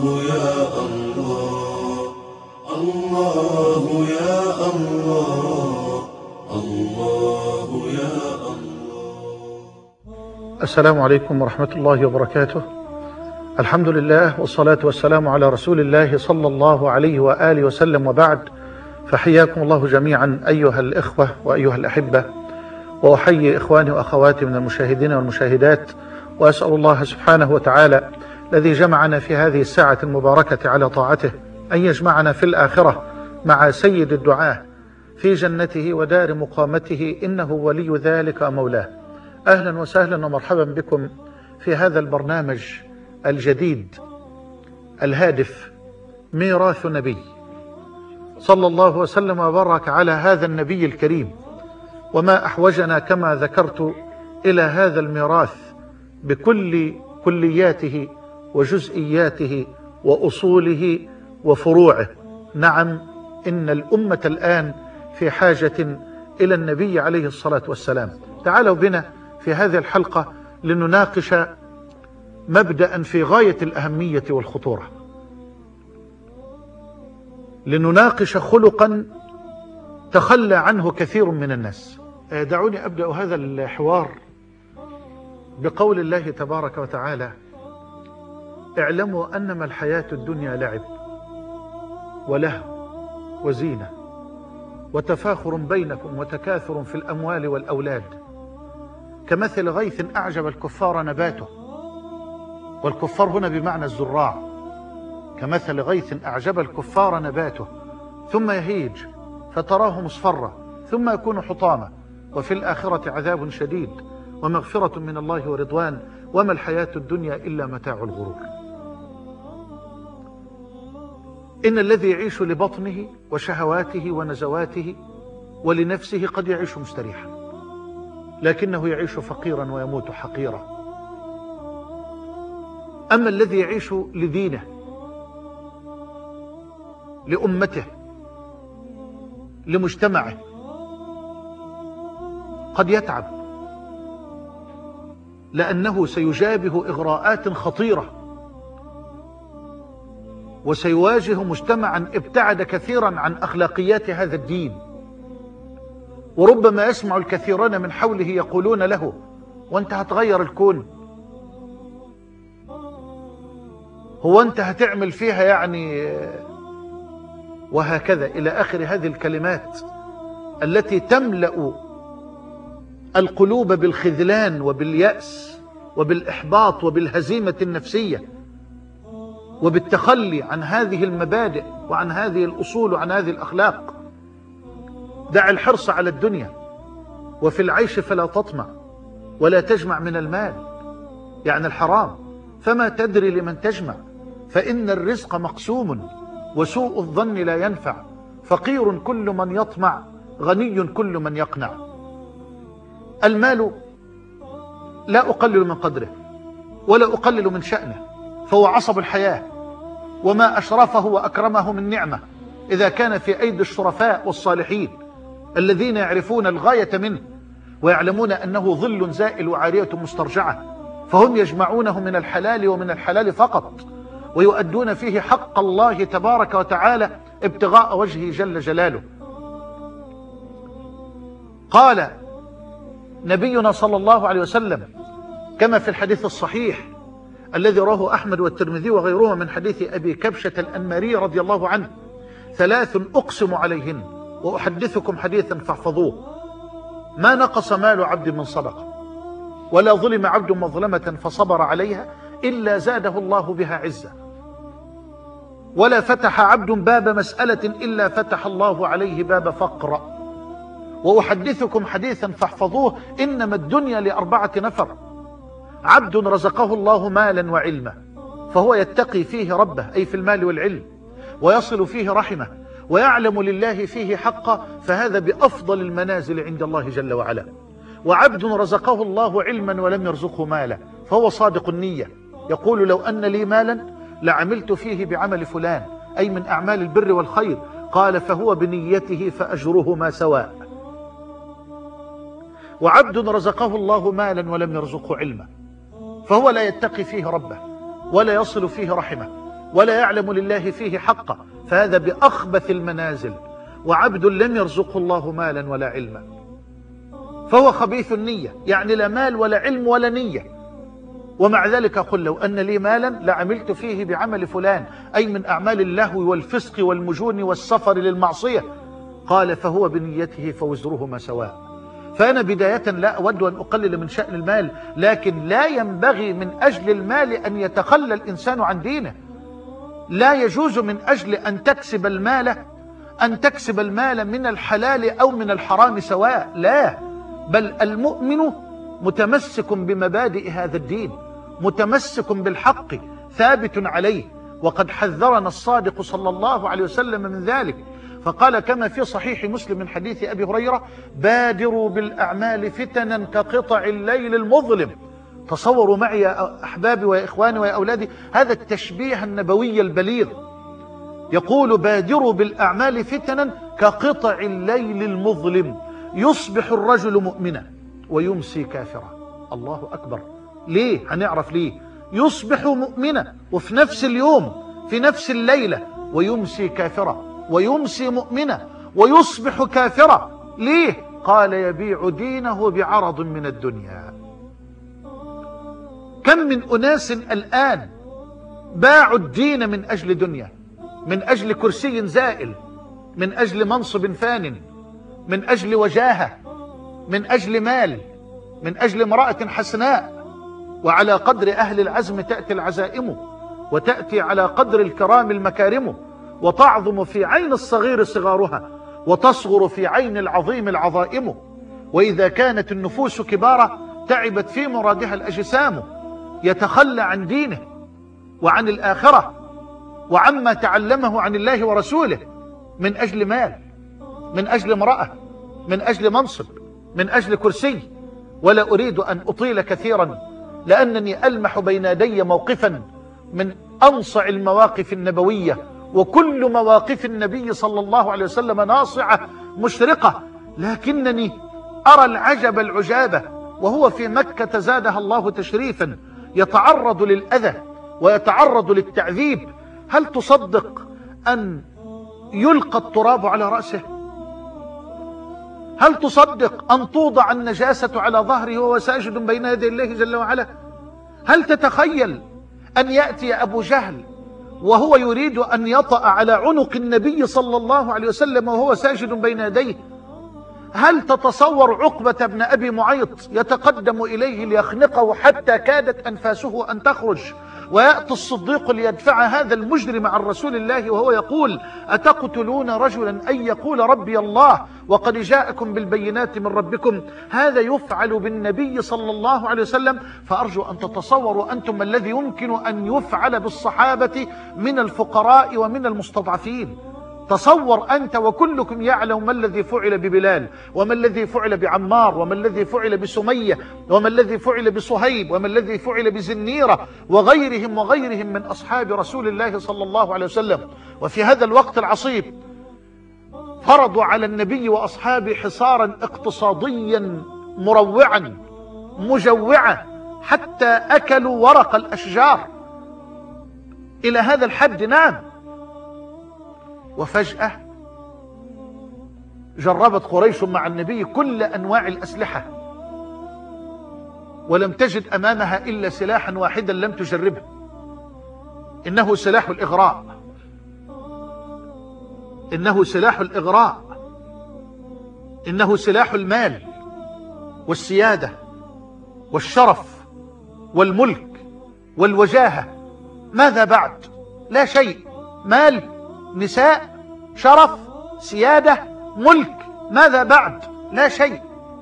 الله يا الله، الله يا الله، الله يا الله. السلام عليكم ورحمة الله وبركاته. الحمد لله والصلاة والسلام على رسول الله صلى الله عليه وآله وسلم، وبعد، فحياكم الله جميعا أيها الإخوة وأيها الأحبة، وأحيي إخواني وأخواتي من المشاهدين والمشاهدات، وأسأل الله سبحانه وتعالى الذي جمعنا في هذه الساعة المباركة على طاعته أن يجمعنا في الآخرة مع سيد الدعاة في جنته ودار مقامته، إنه ولي ذلك ومولاه. أهلا وسهلا ومرحبا بكم في هذا البرنامج الجديد الهادف ميراث نبي، صلى الله وسلم وبارك على هذا النبي الكريم. وما أحوجنا كما ذكرت إلى هذا الميراث بكل كلياته وجزئياته وأصوله وفروعه. نعم، إن الأمة الآن في حاجة إلى النبي عليه الصلاة والسلام. تعالوا بنا في هذه الحلقة لنناقش مبدأ في غاية الأهمية والخطورة، لنناقش خلقا تخلى عنه كثير من الناس. دعوني أبدأ هذا الحوار بقول الله تبارك وتعالى: اعلموا أنما الحياة الدنيا لعب ولهو وزينة وتفاخر بينكم وتكاثر في الأموال والأولاد كمثل غيث أعجب الكفار نباته. والكفار هنا بمعنى الزراع. كمثل غيث أعجب الكفار نباته ثم يهيج فتراه مصفرا ثم يكون حطاما وفي الآخرة عذاب شديد ومغفرة من الله ورضوان وما الحياة الدنيا إلا متاع الغرور. إن الذي يعيش لبطنه وشهواته ونزواته ولنفسه قد يعيش مستريحا، لكنه يعيش فقيرا ويموت حقيرا. أما الذي يعيش لدينه، لأمته، لمجتمعه، قد يتعب، لأنه سيجابه إغراءات خطيرة، وسيواجه مجتمعا ابتعد كثيرا عن أخلاقيات هذا الدين. وربما يسمع الكثيرون من حوله يقولون له: وانت هتغير الكون؟ هو انت هتعمل فيها يعني؟ وهكذا إلى آخر هذه الكلمات التي تملأ القلوب بالخذلان وباليأس وبالإحباط وبالهزيمة النفسية وبالتخلي عن هذه المبادئ وعن هذه الأصول وعن هذه الأخلاق. دع الحرص على الدنيا، وفي العيش فلا تطمع ولا تجمع من المال، يعني الحرام، فما تدري لمن تجمع، فإن الرزق مقسوم وسوء الظن لا ينفع، فقير كل من يطمع غني كل من يقنع. المال لا أقلل من قدره ولا أقلل من شأنه، فهو عصب الحياة، وما أشرفه وأكرمه من نعمة إذا كان في أيدي الشرفاء والصالحين الذين يعرفون الغاية منه ويعلمون أنه ظل زائل وعارية مسترجعة، فهم يجمعونه من الحلال ومن الحلال فقط، ويؤدون فيه حق الله تبارك وتعالى ابتغاء وجهه جل جلاله. قال نبينا صلى الله عليه وسلم كما في الحديث الصحيح الذي رواه أحمد والترمذي وغيرهما من حديث أبي كبشة الأنماري رضي الله عنه: ثلاث أقسم عليهن وأحدثكم حديثا فاحفظوه: ما نقص مال عبد من صدقة، ولا ظلم عبد مظلمة فصبر عليها إلا زاده الله بها عزة، ولا فتح عبد باب مسألة إلا فتح الله عليه باب فقر. وأحدثكم حديثا فاحفظوه: إنما الدنيا لأربعة نفر: عبد رزقه الله مالا وعلما فهو يتقي فيه ربه، أي في المال والعلم، ويصل فيه رحمه، ويعلم لله فيه حقا، فهذا بأفضل المنازل عند الله جل وعلا. وعبد رزقه الله علما ولم يرزقه مالا فهو صادق النية، يقول: لو أن لي مالا لعملت فيه بعمل فلان، أي من أعمال البر والخير. قال: فهو بنيته فأجرهما سواء. وعبد رزقه الله مالا ولم يرزقه علما فهو لا يتقي فيه ربه ولا يصل فيه رحمه ولا يعلم لله فيه حقا، فهذا بأخبث المنازل، وعبد لم يرزقه الله مالا ولا علما، فهو خبيث النية، يعني لا مال ولا علم ولا نية. ومع ذلك قل لو أن لي مالا لعملت فيه بعمل فلان، أي من أعمال اللهو والفسق والمجون والسفر للمعصية. قال فهو بنيته فوزرهما سواء. فأنا بداية لا أود أن أقلل من شأن المال، لكن لا ينبغي من أجل المال أن يتخلى الإنسان عن دينه. لا يجوز من أجل أن تكسب المال من الحلال أو من الحرام سواء، لا، بل المؤمن متمسك بمبادئ هذا الدين، متمسك بالحق ثابت عليه. وقد حذرنا الصادق صلى الله عليه وسلم من ذلك، فقال كما في صحيح مسلم من حديث أبي هريرة: بادروا بالأعمال فتنا كقطع الليل المظلم. تصوروا معي يا أحبابي ويا إخواني ويا أولادي هذا التشبيه النبوي البليغ، يقول بادروا بالأعمال فتنا كقطع الليل المظلم، يصبح الرجل مؤمنا ويمسي كافرا. الله أكبر. ليه؟ هنعرف ليه. يصبح مؤمنا وفي نفس اليوم في نفس الليلة، ويمسي كافرا، ويمسي مؤمنا ويصبح كافرا. ليه؟ قال يبيع دينه بعرض من الدنيا. كم من أناس الآن باعوا الدين من أجل دنيا، من أجل كرسي زائل، من أجل منصب فان، من أجل وجاهة، من أجل مال، من أجل امرأة حسناء. وعلى قدر أهل العزم تأتي العزائم، وتأتي على قدر الكرام المكارم، وتعظم في عين الصغير صغارها، وتصغر في عين العظيم العظائم. وإذا كانت النفوس كبارة تعبت في مرادها الأجسام. يتخلى عن دينه وعن الآخرة وعما تعلمه عن الله ورسوله من أجل مال، من أجل امرأة، من أجل منصب، من أجل كرسي. ولا أريد أن أطيل كثيرا، لأنني ألمح بين يدي موقفا من أنصع المواقف النبوية، وكل مواقف النبي صلى الله عليه وسلم ناصعة مشرقة، لكنني أرى العجب العجابة وهو في مكة زادها الله تشريفا، يتعرض للأذى ويتعرض للتعذيب. هل تصدق أن يلقى التراب على رأسه؟ هل تصدق أن توضع النجاسة على ظهره وهو ساجد بين يدي الله جل وعلا؟ هل تتخيل أن يأتي أبو جهل وهو يريد أن يطأ على عنق النبي صلى الله عليه وسلم وهو ساجد بين يديه؟ هل تتصور عقبة بن أبي معيط يتقدم إليه ليخنقه حتى كادت أنفاسه أن تخرج، ويأتي الصديق ليدفع هذا المجرم عن رسول الله وهو يقول: أتقتلون رجلا أن يقول ربي الله وقد جاءكم بالبينات من ربكم؟ هذا يفعل بالنبي صلى الله عليه وسلم. فأرجو أن تتصوروا أنتم ما الذي يمكن أن يفعل بالصحابة من الفقراء ومن المستضعفين. تصور أنت وكلكم يعلم ما الذي فعل ببلال، وما الذي فعل بعمار، وما الذي فعل بسمية، وما الذي فعل بصهيب، وما الذي فعل بزنيرة وغيرهم من أصحاب رسول الله صلى الله عليه وسلم. وفي هذا الوقت العصيب فرضوا على النبي وأصحابه حصارا اقتصاديا مروعا مجوعا، حتى أكلوا ورق الأشجار إلى هذا الحد. نعم. وفجأة جربت قريش مع النبي كل أنواع الأسلحة، ولم تجد أمامها إلا سلاحا واحدا لم تجربه، إنه سلاح الإغراء. إنه سلاح الإغراء، إنه سلاح المال والسيادة والشرف والملك والوجاهة. ماذا بعد؟ لا شيء. مال، نساء، شرف، سيادة، ملك. ماذا بعد؟ لا شيء.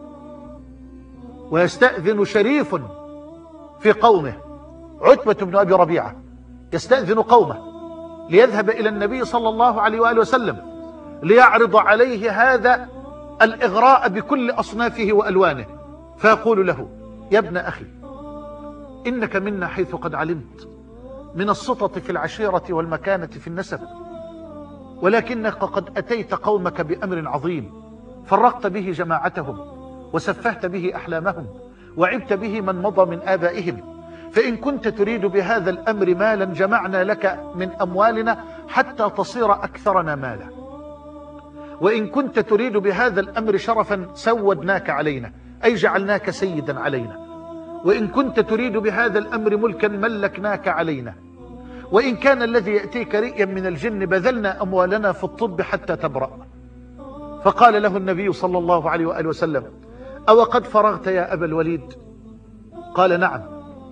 ويستأذن شريف في قومه، عتبة بن أبي ربيعة، يستأذن قومه ليذهب إلى النبي صلى الله عليه وآله وسلم ليعرض عليه هذا الإغراء بكل أصنافه وألوانه. فيقول له: يا ابن أخي، إنك منا حيث قد علمت من السطة في العشيرة والمكانة في النسب، ولكنك قد أتيت قومك بأمر عظيم، فرقت به جماعتهم، وسفهت به أحلامهم، وعبت به من مضى من آبائهم، فإن كنت تريد بهذا الأمر مالا جمعنا لك من أموالنا حتى تصير أكثرنا مالا، وإن كنت تريد بهذا الأمر شرفا سودناك علينا، أي جعلناك سيدا علينا، وإن كنت تريد بهذا الأمر ملكا ملكناك علينا، وإن كان الذي يأتيك رئيا من الجن بذلنا أموالنا في الطب حتى تبرأ. فقال له النبي صلى الله عليه وآله وسلم: أو قد فرغت يا أبا الوليد؟ قال: نعم.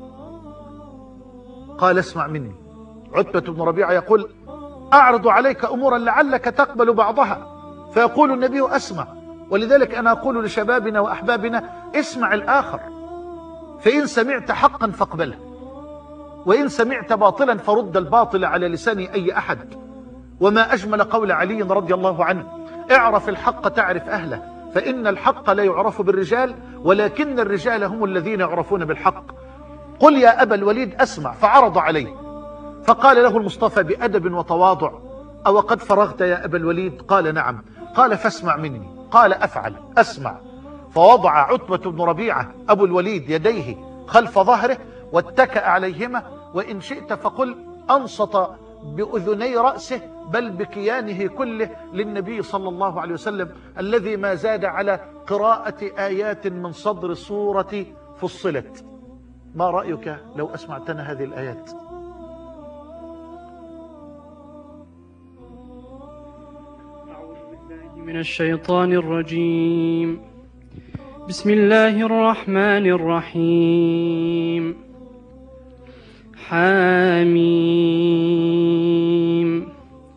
قال: اسمع مني. عتبة بن ربيعة يقول: أعرض عليك أمورا لعلك تقبل بعضها. فيقول النبي: أسمع. ولذلك أنا أقول لشبابنا وأحبابنا: اسمع الآخر، فإن سمعت حقا فاقبله، وإن سمعت باطلا فرد الباطل على لسان أي أحد. وما أجمل قول علي رضي الله عنه: اعرف الحق تعرف أهله، فإن الحق لا يعرف بالرجال ولكن الرجال هم الذين يعرفون بالحق. قل يا أبا الوليد أسمع. فعرض عليه، فقال له المصطفى بأدب وتواضع: أو قد فرغت يا أبا الوليد؟ قال: نعم. قال: فاسمع مني. قال: أفعل، أسمع. فوضع عتبة بن ربيعة أبو الوليد يديه خلف ظهره واتكأ عليهما، وإن شئت فقل أنصت بأذني رأسه بل بكيانه كله للنبي صلى الله عليه وسلم، الذي ما زاد على قراءة آيات من صدر سورة فصلت. ما رأيك لو أسمعتنا هذه الآيات؟ أعوذ بالله من الشيطان الرجيم. بسم الله الرحمن الرحيم. حاميم.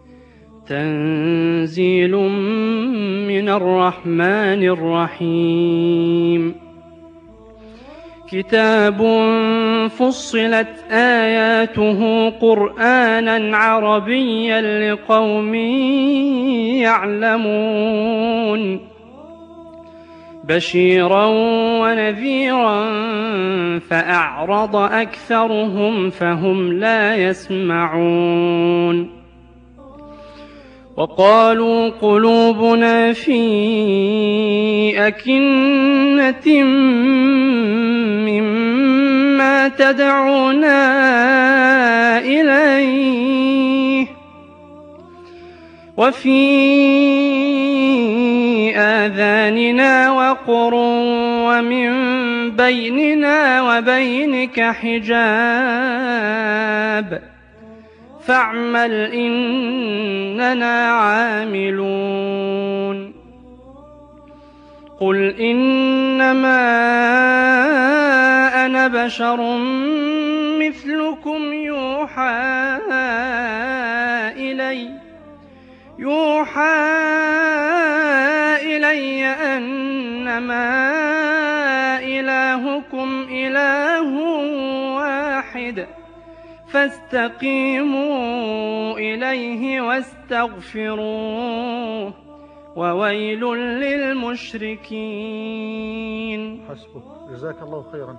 تنزيل من الرحمن الرحيم. كتاب فصلت آياته قرآنا عربيا لقوم يعلمون، بشيرا ونذيرا فأعرض أكثرهم فهم لا يسمعون. وقالوا قلوبنا في أكنة مما تدعونا إليه وفي آذاننا وقر ومن بيننا وبينك حجاب فاعمل إننا عاملون. قل إنما أنا بشر مثلكم يوحى إلي أنما إلهكم إله واحد فاستقيموا إليه واستغفروه وويل للمشركين. حسبك، جزاك الله خيرا.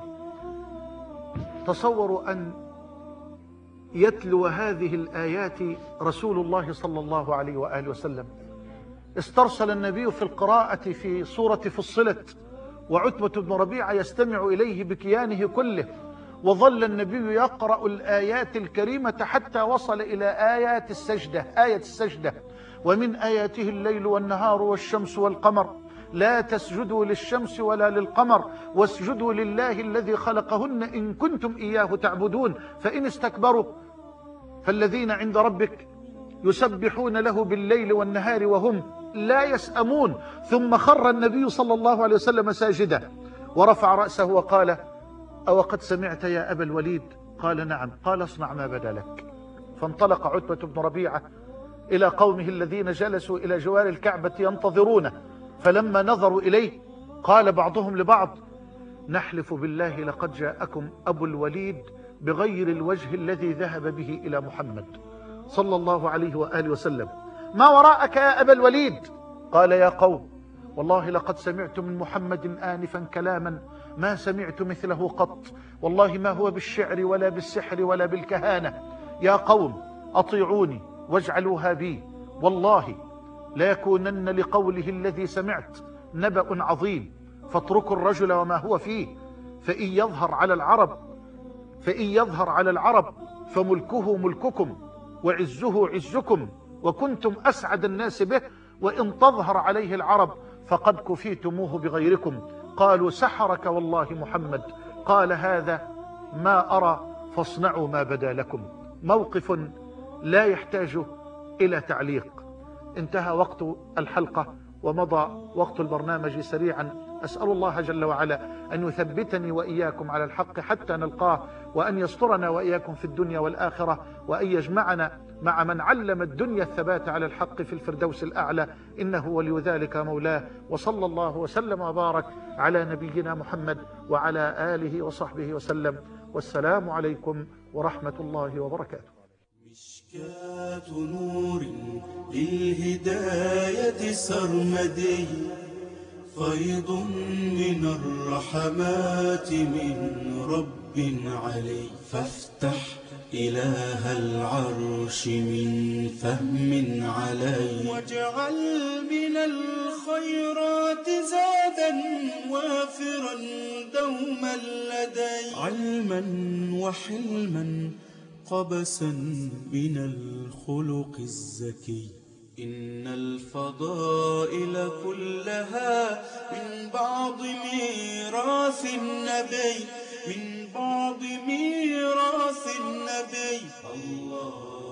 تصوروا أن يتلو هذه الآيات رسول الله صلى الله عليه وآله وسلم. استرسل النبي في القراءة في سورة فصلت، وعتبة بن ربيعة يستمع إليه بكيانه كله، وظل النبي يقرأ الآيات الكريمة حتى وصل إلى آية السجدة. ومن آياته الليل والنهار والشمس والقمر لا تسجدوا للشمس ولا للقمر واسجدوا لله الذي خلقهن إن كنتم إياه تعبدون فإن استكبروا فالذين عند ربك يسبحون له بالليل والنهار وهم لا يسأمون. ثم خر النبي صلى الله عليه وسلم ساجدا ورفع رأسه وقال: أو قد سمعت يا أبا الوليد؟ قال: نعم. قال: اصنع ما بدا لك. فانطلق عتبة بن ربيعة إلى قومه الذين جلسوا إلى جوار الكعبة ينتظرونه، فلما نظروا إليه قال بعضهم لبعض: نحلف بالله لقد جاءكم أبو الوليد بغير الوجه الذي ذهب به إلى محمد صلى الله عليه وآله وسلم. ما وراءك يا أبا الوليد؟ قال: يا قوم، والله لقد سمعت من محمد آنفا كلاما ما سمعت مثله قط، والله ما هو بالشعر ولا بالسحر ولا بالكهانة. يا قوم أطيعوني واجعلوها بي، والله لا يكونن لقوله الذي سمعت نبأ عظيم، فاتركوا الرجل وما هو فيه، فإن يظهر على العرب فإن يظهر على العرب فملكه ملككم وعزه عزكم وكنتم أسعد الناس به، وإن تظهر عليه العرب فقد كفيتموه بغيركم. قالوا سحرك والله محمد، قال هذا ما أرى فاصنعوا ما بدا لكم. موقف لا يحتاج إلى تعليق. انتهى وقت الحلقة ومضى وقت البرنامج سريعا. أسأل الله جل وعلا أن يثبتني وإياكم على الحق حتى نلقاه، وأن يسترنا وإياكم في الدنيا والآخرة، وأن يجمعنا مع من علم الدنيا الثبات على الحق في الفردوس الأعلى، إنه ولي ذلك مولاه. وصلى الله وسلم وبارك على نبينا محمد وعلى آله وصحبه وسلم، والسلام عليكم ورحمة الله وبركاته. مشكاة نور للهداية سرمدي، فيض من الرحمات من رب علي. فافتح إله العرش من فهم علي، واجعل من الخيرات زادا وافرا دوما لدي. علما وحلما قبسا من الخلق الزكي. إن الفضائل كلها من بعض ميراث النبي، من بعض ميراث النبي. الله